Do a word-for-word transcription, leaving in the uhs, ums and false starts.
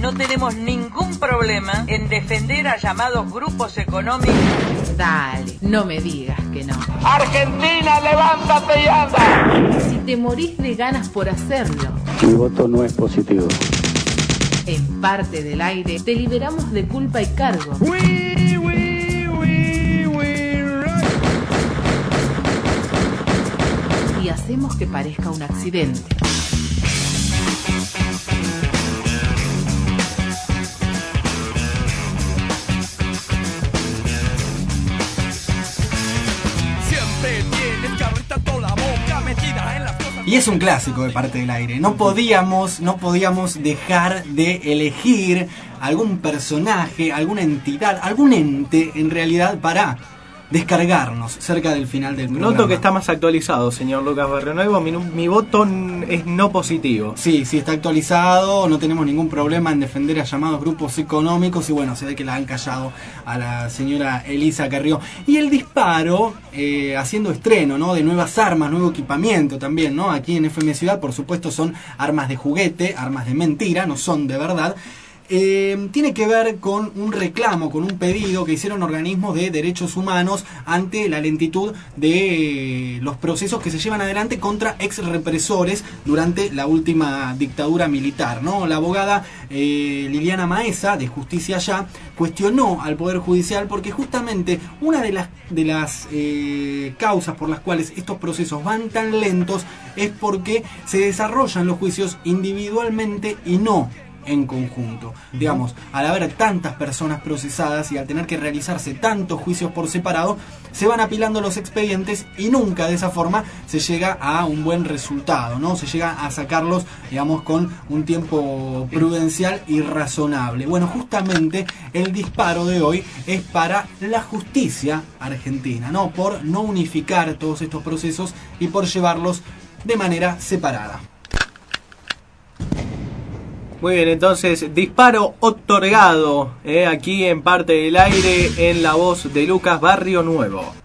no tenemos ningún problema en defender a llamados grupos económicos. Dale, no me digas que no. Argentina, levántate y anda. Si te morís de ganas por hacerlo. Mi voto no es positivo. En Parte del Aire te liberamos de culpa y cargo. We, we, we, we rock. Y hacemos que parezca un accidente. Y es un clásico de Parte del Aire. No podíamos, no podíamos dejar de elegir algún personaje, alguna entidad, algún ente en realidad para descargarnos cerca del final del programa. Noto que está más actualizado, señor Lucas Barrionuevo. Mi, mi voto es no positivo. Sí, sí, está actualizado. No tenemos ningún problema en defender a llamados grupos económicos. Y bueno, se ve que la han callado a la señora Elisa Carrió. Y el disparo, eh, haciendo estreno, ¿no?, de nuevas armas, nuevo equipamiento también, ¿no? Aquí en F M Ciudad, por supuesto, son armas de juguete, armas de mentira, no son de verdad. Eh, tiene que ver con un reclamo, con un pedido que hicieron organismos de derechos humanos ante la lentitud de los procesos que se llevan adelante contra ex represores durante la última dictadura militar, ¿no? La abogada eh, Liliana Maesa, de Justicia Ya, cuestionó al Poder Judicial porque justamente una de las, de las eh, causas por las cuales estos procesos van tan lentos es porque se desarrollan los juicios individualmente y no en conjunto. Digamos, al haber tantas personas procesadas y al tener que realizarse tantos juicios por separado, se van apilando los expedientes y nunca de esa forma se llega a un buen resultado, ¿no? Se llega a sacarlos, digamos, con un tiempo prudencial y razonable. Bueno, justamente el disparo de hoy es para la justicia argentina, ¿no? Por no unificar todos estos procesos y por llevarlos de manera separada. Muy bien, entonces, disparo otorgado, eh, aquí en Parte del Aire, en la voz de Lucas Barrionuevo.